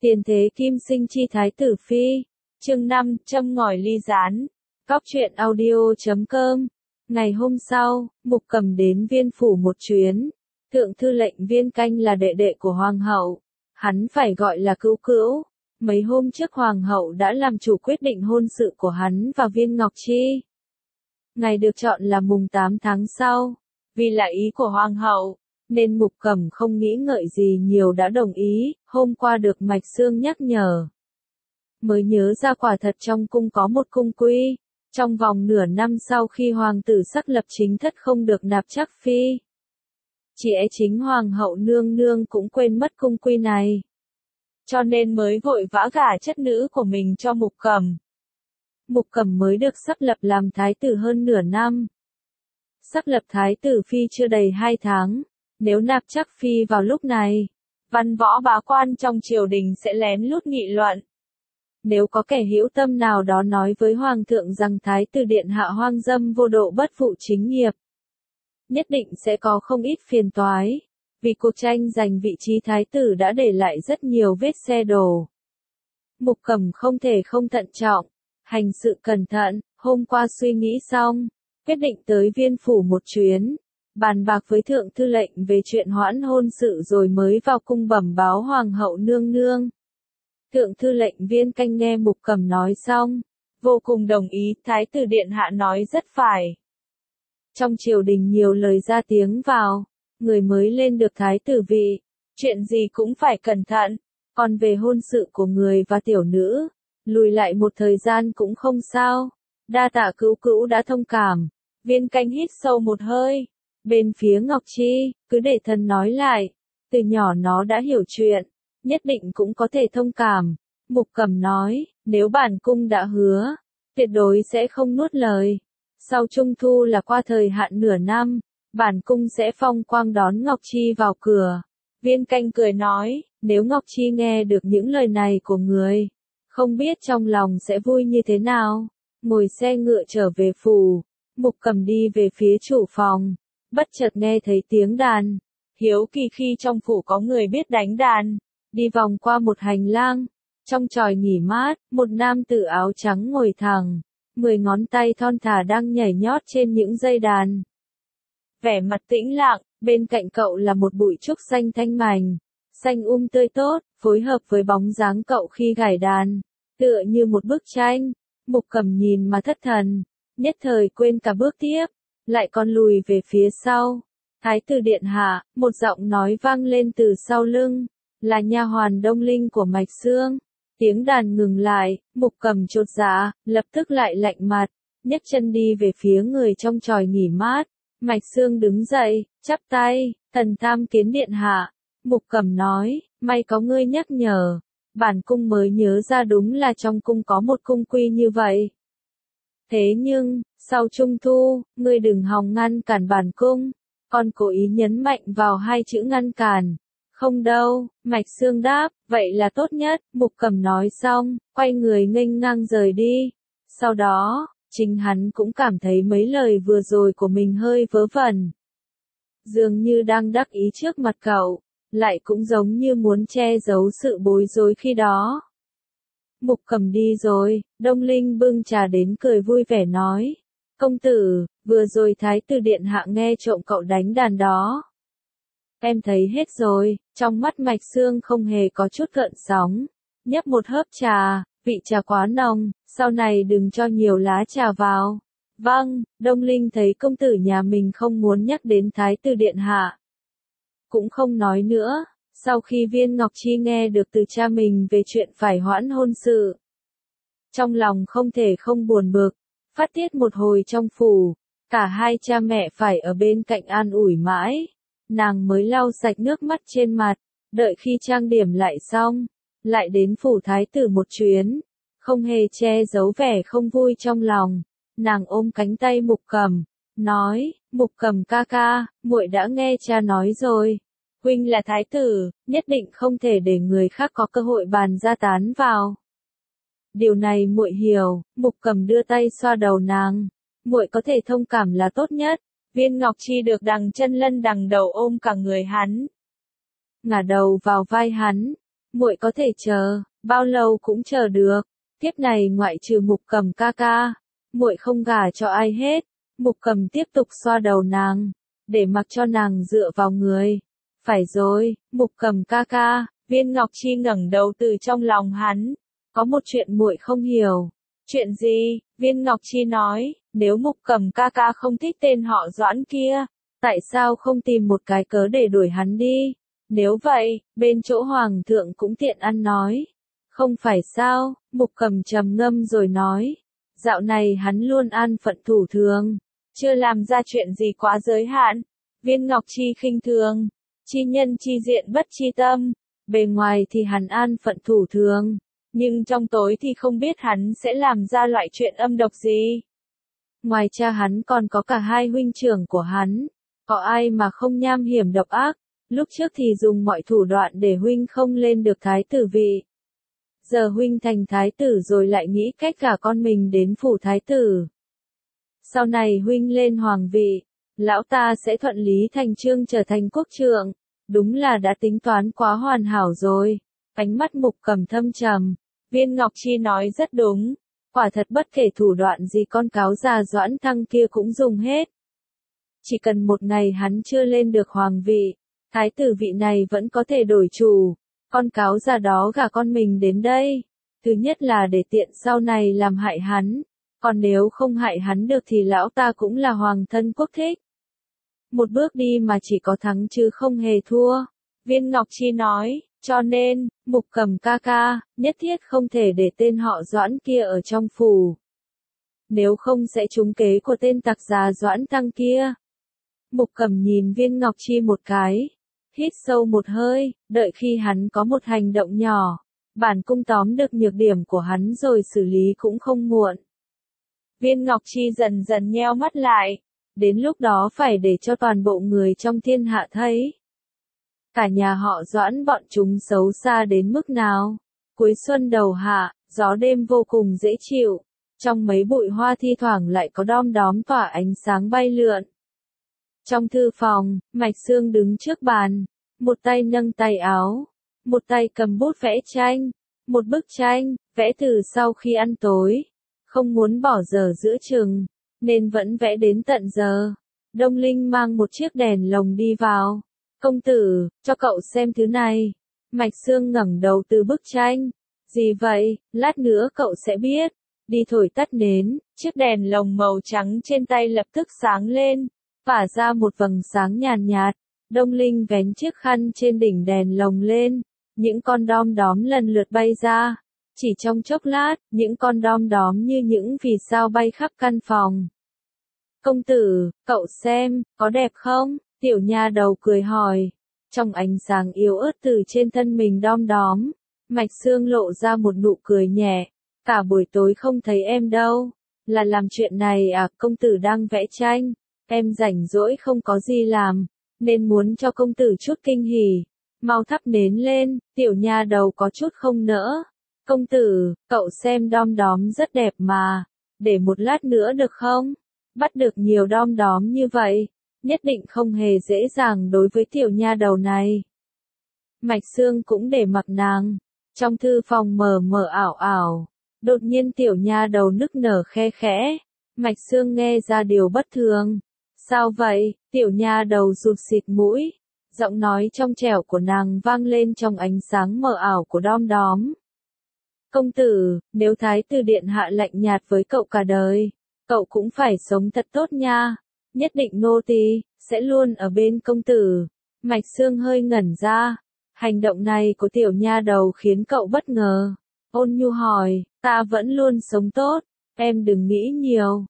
Tiền thế kim sinh chi thái tử phi. Chương 5, châm ngòi ly gián. Cóc truyện audio.com. Ngày hôm sau, Mục Cầm đến Viên phủ một chuyến. Thượng thư lệnh Viên Canh là đệ đệ của hoàng hậu. Hắn phải gọi là cữu cữu. Mấy hôm trước hoàng hậu đã làm chủ quyết định hôn sự của hắn và Viên Ngọc Chi. Ngày được chọn là mùng 8 tháng sau. Vì là ý của hoàng hậu, nên Mục Cầm không nghĩ ngợi gì nhiều đã đồng ý. Hôm qua được Mạch Sương nhắc nhở, mới nhớ ra quả thật trong cung có một cung quy. Trong vòng nửa năm sau khi hoàng tử sắc lập chính thất không được nạp chắc phi, chị ấy chính hoàng hậu nương nương cũng quên mất cung quy này, cho nên mới vội vã gả chất nữ của mình cho Mục Cầm. Mục Cầm mới được sắc lập làm thái tử hơn nửa năm. Sắc lập thái tử phi chưa đầy 2 tháng, nếu nạp chắc phi vào lúc này, văn võ bá quan trong triều đình sẽ lén lút nghị luận. Nếu có kẻ hữu tâm nào đó nói với hoàng thượng rằng thái tử điện hạ hoang dâm vô độ bất phụ chính nghiệp, nhất định sẽ có không ít phiền toái, vì cuộc tranh giành vị trí thái tử đã để lại rất nhiều vết xe đổ. Mục Cầm không thể không thận trọng, hành sự cẩn thận. Hôm qua suy nghĩ xong, quyết định tới Viên phủ một chuyến, bàn bạc với thượng thư lệnh về chuyện hoãn hôn sự rồi mới vào cung bẩm báo hoàng hậu nương nương. Thượng thư lệnh Viên Canh nghe Mục Cầm nói xong, vô cùng đồng ý. Thái tử điện hạ nói rất phải. Trong triều đình nhiều lời ra tiếng vào, người mới lên được thái tử vị, chuyện gì cũng phải cẩn thận. Còn về hôn sự của người và tiểu nữ, lùi lại một thời gian cũng không sao. Đa tạ cữu cữu đã thông cảm. Viên Canh hít sâu một hơi. Bên phía Ngọc Chi, cứ để thần nói lại. Từ nhỏ nó đã hiểu chuyện, nhất định cũng có thể thông cảm. Mục Cầm nói, nếu bản cung đã hứa, tuyệt đối sẽ không nuốt lời. Sau Trung Thu là qua thời hạn nửa năm, bản cung sẽ phong quang đón Ngọc Chi vào cửa. Viên Canh cười nói, nếu Ngọc Chi nghe được những lời này của người, không biết trong lòng sẽ vui như thế nào. Ngồi xe ngựa trở về phủ, Mục Cầm đi về phía chủ phòng, bất chợt nghe thấy tiếng đàn. Hiếu kỳ khi trong phủ có người biết đánh đàn, đi vòng qua một hành lang, trong chòi nghỉ mát, một nam tử áo trắng ngồi thẳng, 10 ngón tay thon thả đang nhảy nhót trên những dây đàn. Vẻ mặt tĩnh lặng, bên cạnh cậu là một bụi trúc xanh thanh mảnh, xanh tươi tốt, phối hợp với bóng dáng cậu khi gảy đàn, tựa như một bức tranh. Mục Cầm nhìn mà thất thần, nhất thời quên cả bước tiếp, lại còn lùi về phía sau. Thái tử điện hạ, một giọng nói vang lên từ sau lưng, là nha hoàn Đông Linh của Mạch Sương. Tiếng đàn ngừng lại, Mục Cầm chột dạ, lập tức lại lạnh mặt, nhấc chân đi về phía người trong chòi nghỉ mát. Mạch Sương đứng dậy, chắp tay, thần tham kiến điện hạ. Mục Cầm nói, may có ngươi nhắc nhở, bản cung mới nhớ ra đúng là trong cung có một cung quy như vậy. Thế nhưng, sau Trung Thu, ngươi đừng hòng ngăn cản bản cung. Con cố ý nhấn mạnh vào 2 chữ ngăn cản. Không đâu, Mạch Sương đáp, vậy là tốt nhất. Mục Cầm nói xong, quay người nghênh ngang rời đi. Sau đó, chính hắn cũng cảm thấy mấy lời vừa rồi của mình hơi vớ vẩn. Dường như đang đắc ý trước mặt cậu, lại cũng giống như muốn che giấu sự bối rối khi đó. Mục Cầm đi rồi, Đông Linh bưng trà đến cười vui vẻ nói. Công tử, vừa rồi thái tử điện hạ nghe trộm cậu đánh đàn đó. Em thấy hết rồi. Trong mắt Mạch Sương không hề có chút gợn sóng. Nhấp một hớp trà, vị trà quá nồng, sau này đừng cho nhiều lá trà vào. Vâng, Đông Linh thấy công tử nhà mình không muốn nhắc đến thái tử điện hạ, cũng không nói nữa. Sau khi Viên Ngọc Chi nghe được từ cha mình về chuyện phải hoãn hôn sự, trong lòng không thể không buồn bực, phát tiết một hồi trong phủ. Cả hai cha mẹ phải ở bên cạnh an ủi mãi, nàng mới lau sạch nước mắt trên mặt. Đợi khi trang điểm lại xong, lại đến phủ thái tử một chuyến, không hề che giấu vẻ không vui trong lòng. Nàng ôm cánh tay Mục Cầm, nói, Mục Cầm ca ca, muội đã nghe cha nói rồi. Huynh là thái tử, nhất định không thể để người khác có cơ hội bàn ra tán vào. Điều này muội hiểu. Mục Cầm đưa tay xoa đầu nàng, muội có thể thông cảm là tốt nhất. Viên Ngọc Chi được đằng chân lân đằng đầu ôm cả người hắn, ngả đầu vào vai hắn, muội có thể chờ, bao lâu cũng chờ được. Kiếp này ngoại trừ Mục Cầm ca ca, muội không gả cho ai hết. Mục Cầm tiếp tục xoa đầu nàng, để mặc cho nàng dựa vào người. Phải rồi, Mục Cầm ca ca, Viên Ngọc Chi ngẩng đầu từ trong lòng hắn. Có một chuyện muội không hiểu. Chuyện gì? Viên Ngọc Chi nói, nếu Mục Cầm ca ca không thích tên họ Doãn kia, tại sao không tìm một cái cớ để đuổi hắn đi? Nếu vậy, bên chỗ Hoàng thượng cũng tiện ăn nói. Không phải sao, Mục Cầm trầm ngâm rồi nói. Dạo này hắn luôn an phận thủ thường, chưa làm ra chuyện gì quá giới hạn. Viên Ngọc Chi khinh thường, chi nhân chi diện bất chi tâm, bề ngoài thì hắn an phận thủ thường, nhưng trong tối thì không biết hắn sẽ làm ra loại chuyện âm độc gì. Ngoài cha hắn còn có cả hai huynh trưởng của hắn, có ai mà không nham hiểm độc ác, lúc trước thì dùng mọi thủ đoạn để huynh không lên được thái tử vị. Giờ huynh thành thái tử rồi lại nghĩ cách gả con mình đến phủ thái tử. Sau này huynh lên hoàng vị, lão ta sẽ thuận lý thành chương trở thành quốc trượng, đúng là đã tính toán quá hoàn hảo rồi. Ánh mắt Mục Cầm thâm trầm, Viên Ngọc Chi nói rất đúng, quả thật bất kể thủ đoạn gì con cáo già Doãn Thăng kia cũng dùng hết. Chỉ cần một ngày hắn chưa lên được hoàng vị, thái tử vị này vẫn có thể đổi chủ. Con cáo già đó gả con mình đến đây, thứ nhất là để tiện sau này làm hại hắn, còn nếu không hại hắn được thì lão ta cũng là hoàng thân quốc thích. Một bước đi mà chỉ có thắng chứ không hề thua. Viên Ngọc Chi nói, cho nên, Mục Cầm ca ca, nhất thiết không thể để tên họ Doãn kia ở trong phủ. Nếu không sẽ trúng kế của tên tặc già Doãn Tăng kia. Mục Cầm nhìn Viên Ngọc Chi một cái, hít sâu một hơi, đợi khi hắn có một hành động nhỏ, bản cung tóm được nhược điểm của hắn rồi xử lý cũng không muộn. Viên Ngọc Chi dần dần nheo mắt lại, đến lúc đó phải để cho toàn bộ người trong thiên hạ thấy. Cả nhà họ Doãn bọn chúng xấu xa đến mức nào. Cuối xuân đầu hạ, gió đêm vô cùng dễ chịu, trong mấy bụi hoa thi thoảng lại có đom đóm tỏa ánh sáng bay lượn. Trong thư phòng, Mạch Sương đứng trước bàn, một tay nâng tay áo, một tay cầm bút vẽ tranh, một bức tranh, vẽ từ sau khi ăn tối, không muốn bỏ giờ giữa chừng, nên vẫn vẽ đến tận giờ. Đông Linh mang một chiếc đèn lồng đi vào. Công tử, cho cậu xem thứ này. Mạch Sương ngẩng đầu từ bức tranh. Gì vậy, lát nữa cậu sẽ biết. Đi thổi tắt nến, chiếc đèn lồng màu trắng trên tay lập tức sáng lên, phả ra một vầng sáng nhàn nhạt. Đông Linh vén chiếc khăn trên đỉnh đèn lồng lên, những con đom đóm lần lượt bay ra. Chỉ trong chốc lát, những con đom đóm như những vì sao bay khắp căn phòng. Công tử, cậu xem, có đẹp không? Tiểu nha đầu cười hỏi. Trong ánh sáng yếu ớt từ trên thân mình đom đóm, Mạch Sương lộ ra một nụ cười nhẹ. Cả buổi tối không thấy em đâu. Là làm chuyện này à? Công tử đang vẽ tranh. Em rảnh rỗi không có gì làm, nên muốn cho công tử chút kinh hỉ. Mau thắp nến lên. Tiểu nha đầu có chút không nỡ. Công tử, cậu xem đom đóm rất đẹp mà. Để một lát nữa được không? Bắt được nhiều đom đóm như vậy, nhất định không hề dễ dàng đối với tiểu nha đầu này. Mạch Sương cũng để mặc nàng. Trong thư phòng mờ mờ ảo ảo, đột nhiên tiểu nha đầu nức nở khe khẽ. Mạch Sương nghe ra điều bất thường. Sao vậy? Tiểu nha đầu rụt xịt mũi. Giọng nói trong trẻo của nàng vang lên trong ánh sáng mờ ảo của đom đóm. Công tử, nếu thái tử điện hạ lạnh nhạt với cậu cả đời, cậu cũng phải sống thật tốt nha. Nhất định nô tỳ sẽ luôn ở bên công tử. Mạch Sương hơi ngẩn ra. Hành động này của tiểu nha đầu khiến cậu bất ngờ. Ôn nhu hỏi, ta vẫn luôn sống tốt. Em đừng nghĩ nhiều.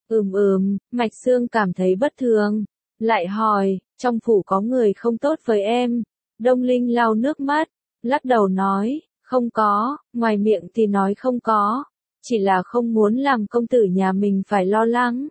Mạch Sương cảm thấy bất thường. Lại hỏi, trong phủ có người không tốt với em? Đông Linh lau nước mắt, lắc đầu nói, không có, ngoài miệng thì nói không có. Chỉ là không muốn làm công tử nhà mình phải lo lắng.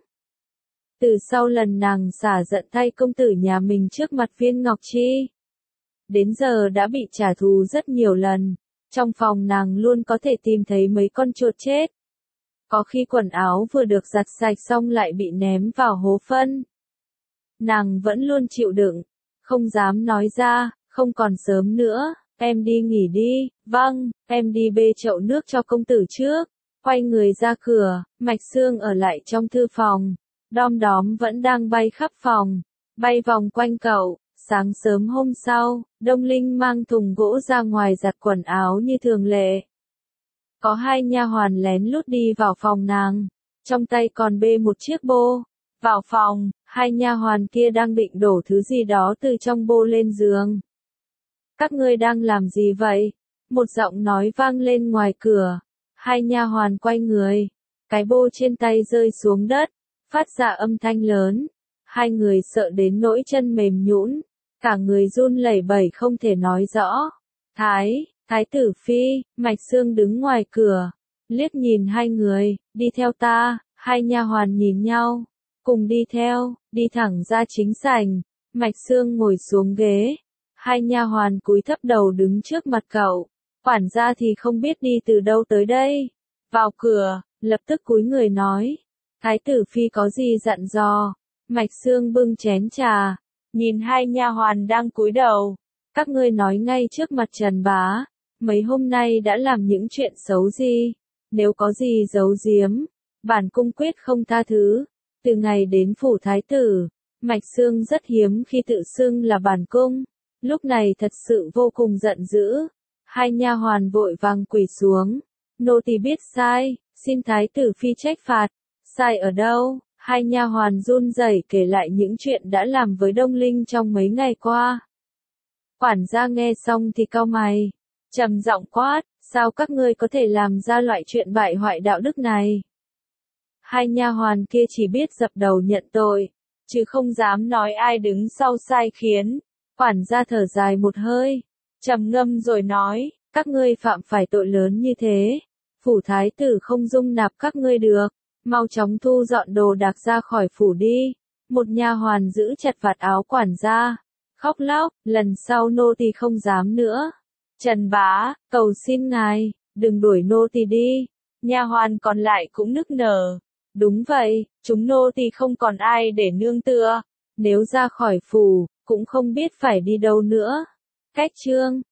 Từ sau lần nàng xả giận thay công tử nhà mình trước mặt Viên Ngọc Chi, đến giờ đã bị trả thù rất nhiều lần. Trong phòng nàng luôn có thể tìm thấy mấy con chuột chết. Có khi quần áo vừa được giặt sạch xong lại bị ném vào hố phân. Nàng vẫn luôn chịu đựng, không dám nói ra, không còn sớm nữa, em đi nghỉ đi, vâng, em đi bê chậu nước cho công tử trước. Quay người ra cửa, Mạch Sương ở lại trong thư phòng. Đom đóm vẫn đang bay khắp phòng, bay vòng quanh cậu. Sáng sớm hôm sau, Đông Linh mang thùng gỗ ra ngoài giặt quần áo như thường lệ. Có hai nha hoàn lén lút đi vào phòng nàng, trong tay còn bê một chiếc bô. Vào phòng, hai nha hoàn kia đang định đổ thứ gì đó từ trong bô lên giường. Các ngươi đang làm gì vậy? Một giọng nói vang lên ngoài cửa. Hai nha hoàn quay người, cái bô trên tay rơi xuống đất, phát ra âm thanh lớn. Hai người sợ đến nỗi chân mềm nhũn, cả người run lẩy bẩy không thể nói rõ. Thái tử phi, Mạch Sương đứng ngoài cửa, liếc nhìn hai người, đi theo ta. Hai nha hoàn nhìn nhau, cùng đi theo, đi thẳng ra chính sảnh. Mạch Sương ngồi xuống ghế, hai nha hoàn cúi thấp đầu đứng trước mặt cậu. Quản gia thì không biết đi từ đâu tới đây. Vào cửa, lập tức cúi người nói. Thái tử phi có gì dặn dò? Mạch Sương bưng chén trà, nhìn hai nha hoàn đang cúi đầu. Các ngươi nói ngay trước mặt Trần bá, mấy hôm nay đã làm những chuyện xấu gì? Nếu có gì giấu giếm, bản cung quyết không tha thứ. Từ ngày đến phủ thái tử, Mạch Sương rất hiếm khi tự xưng là bản cung. Lúc này thật sự vô cùng giận dữ. Hai nha hoàn vội vàng quỳ xuống. Nô tỳ biết sai, xin thái tử phi trách phạt. Sai ở đâu? Hai nha hoàn run rẩy kể lại những chuyện đã làm với Đông Linh trong mấy ngày qua. Quản gia nghe xong thì cau mày, trầm giọng quát, sao các ngươi có thể làm ra loại chuyện bại hoại đạo đức này? Hai nha hoàn kia chỉ biết dập đầu nhận tội, chứ không dám nói ai đứng sau sai khiến. Quản gia thở dài một hơi, trầm ngâm rồi nói, các ngươi phạm phải tội lớn như thế, phủ thái tử không dung nạp các ngươi được, mau chóng thu dọn đồ đạc ra khỏi phủ đi. Một nha hoàn giữ chặt vạt áo quản gia, khóc lóc, lần sau nô tỳ không dám nữa. Trần bá, cầu xin ngài, đừng đuổi nô tỳ đi. Nha hoàn còn lại cũng nức nở. Đúng vậy, chúng nô tỳ không còn ai để nương tựa. Nếu ra khỏi phủ, cũng không biết phải đi đâu nữa. Cách chương